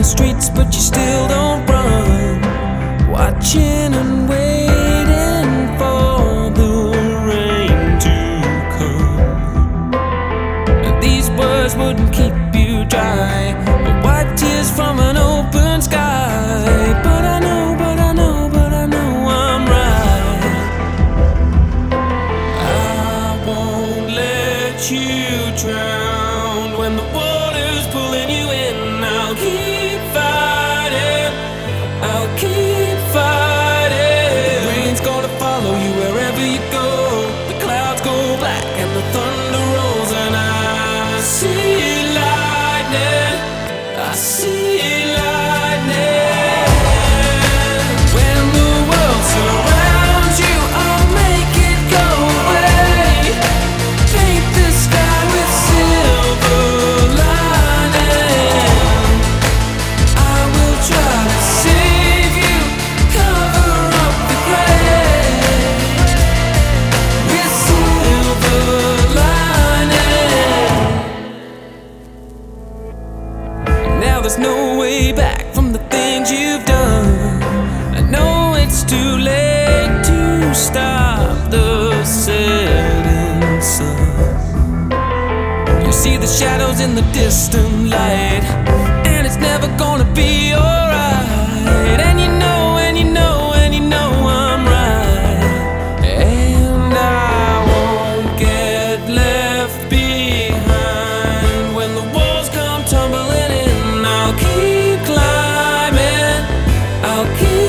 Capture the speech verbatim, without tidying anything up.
streets, but you still don't run. Watching and waiting for the rain to come. And these words wouldn't keep you dry, but wipe tears from an open sky. But I know, but I know, but I know I'm right. I won't let you drown when the water's pulling you in. I'll keep fighting, I'll keep fighting. The rain's gonna follow you wherever you go. The clouds go black and the thunder rolls, and I see lightning, I see lightning. When the world surrounds you, I'll make it go away. Paint the sky with silver lining. I will try to save you, cover up the gray with silver lining. Now there's no way back from the things you've done. I know it's too late to stop the setting sun. You see the shadows in the distant light, and it's never gonna be alright. And you know, and you know, and you know I'm right. And I won't get left behind when the walls come tumbling in. I'll keep climbing, I'll keep